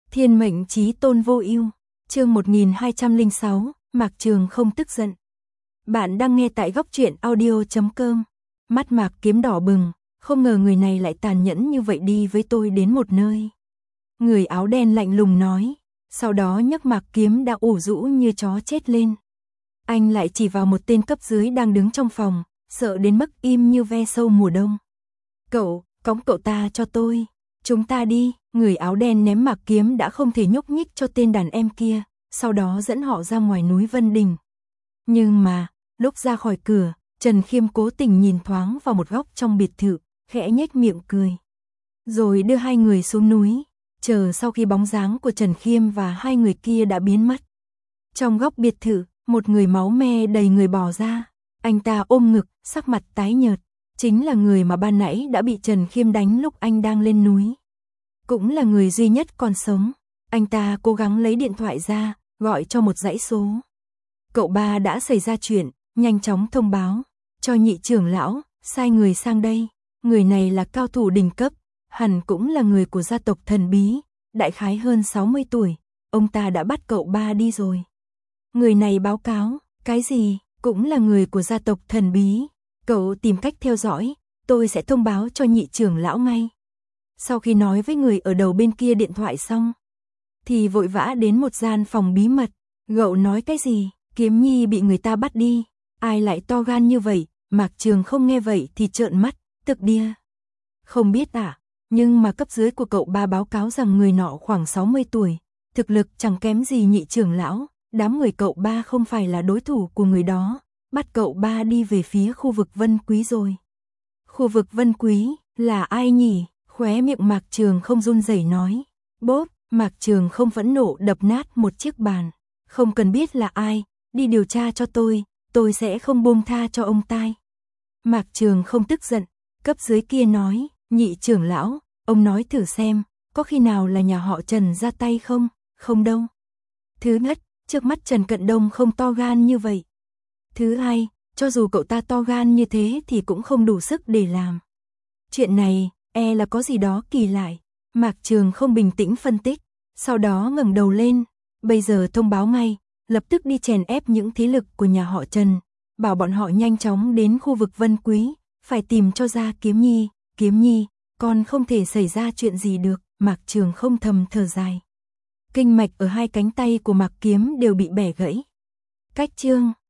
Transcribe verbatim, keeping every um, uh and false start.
Thiên mệnh chí tôn vô ưu, chương một nghìn hai trăm lẻ sáu, Mạc Trường không tức giận. Bạn đang nghe tại góc truyện audio chấm com. Mắt Mạc Kiếm đỏ bừng, không ngờ người này lại tàn nhẫn như vậy, đi với tôi đến một nơi. Người áo đen lạnh lùng nói, sau đó nhấc Mạc Kiếm đã ủ rũ như chó chết lên. Anh lại chỉ vào một tên cấp dưới đang đứng trong phòng, sợ đến mức im như ve sâu mùa đông. Cậu, cõng cậu ta cho tôi. Chúng ta đi. Người áo đen ném Mạc Kiếm đã không thể nhúc nhích cho tên đàn em kia, sau đó dẫn họ ra ngoài núi Vân Đình. Nhưng mà, lúc ra khỏi cửa, Trần Khiêm cố tình nhìn thoáng vào một góc trong biệt thự, khẽ nhếch miệng cười. Rồi đưa hai người xuống núi, chờ sau khi bóng dáng của Trần Khiêm và hai người kia đã biến mất. Trong góc biệt thự, một người máu me đầy người bò ra, anh ta ôm ngực, sắc mặt tái nhợt, chính là người mà ban nãy đã bị Trần Khiêm đánh lúc anh đang lên núi. Cũng là người duy nhất còn sống. Anh ta cố gắng lấy điện thoại ra, gọi cho một dãy số. Cậu ba đã xảy ra chuyện, nhanh chóng thông báo cho nhị trưởng lão, sai người sang đây. Người này là cao thủ đỉnh cấp, hẳn cũng là người của gia tộc thần bí, đại khái hơn sáu mươi tuổi. Ông ta đã bắt cậu ba đi rồi. Người này báo cáo, cái gì, cũng là người của gia tộc thần bí. Cậu tìm cách theo dõi, tôi sẽ thông báo cho nhị trưởng lão ngay. Sau khi nói với người ở đầu bên kia điện thoại xong, thì vội vã đến một gian phòng bí mật. Cậu nói cái gì? Kiếm Nhi bị người ta bắt đi. Ai lại to gan như vậy? Mạc Trường không nghe vậy thì trợn mắt, tức điên. Không biết à, nhưng mà cấp dưới của cậu ba báo cáo rằng người nọ khoảng sáu mươi tuổi, thực lực chẳng kém gì nhị trưởng lão. Đám người cậu ba không phải là đối thủ của người đó, bắt cậu ba đi về phía khu vực Vân Quý rồi. Khu vực Vân Quý là ai nhỉ? Khóe miệng Mạc Trường không run rẩy nói. Bốp, Mạc Trường không phẫn nộ đập nát một chiếc bàn. Không cần biết là ai, đi điều tra cho tôi, tôi sẽ không buông tha cho ông tai. Mạc Trường không tức giận, cấp dưới kia nói, nhị trưởng lão, ông nói thử xem, có khi nào là nhà họ Trần ra tay không? Không đâu. Thứ nhất, trước mắt Trần Cận Đông không to gan như vậy. Thứ hai, cho dù cậu ta to gan như thế thì cũng không đủ sức để làm. Chuyện này, e là có gì đó kỳ lạ. Mạc Trường không bình tĩnh phân tích, sau đó ngẩng đầu lên, bây giờ thông báo ngay, lập tức đi chèn ép những thế lực của nhà họ Trần, bảo bọn họ nhanh chóng đến khu vực Vân Quý, phải tìm cho ra Kiếm Nhi. Kiếm Nhi, còn không thể xảy ra chuyện gì được. Mạc Trường không thầm thở dài. Kinh mạch ở hai cánh tay của Mạc Kiếm đều bị bẻ gãy. Cách chương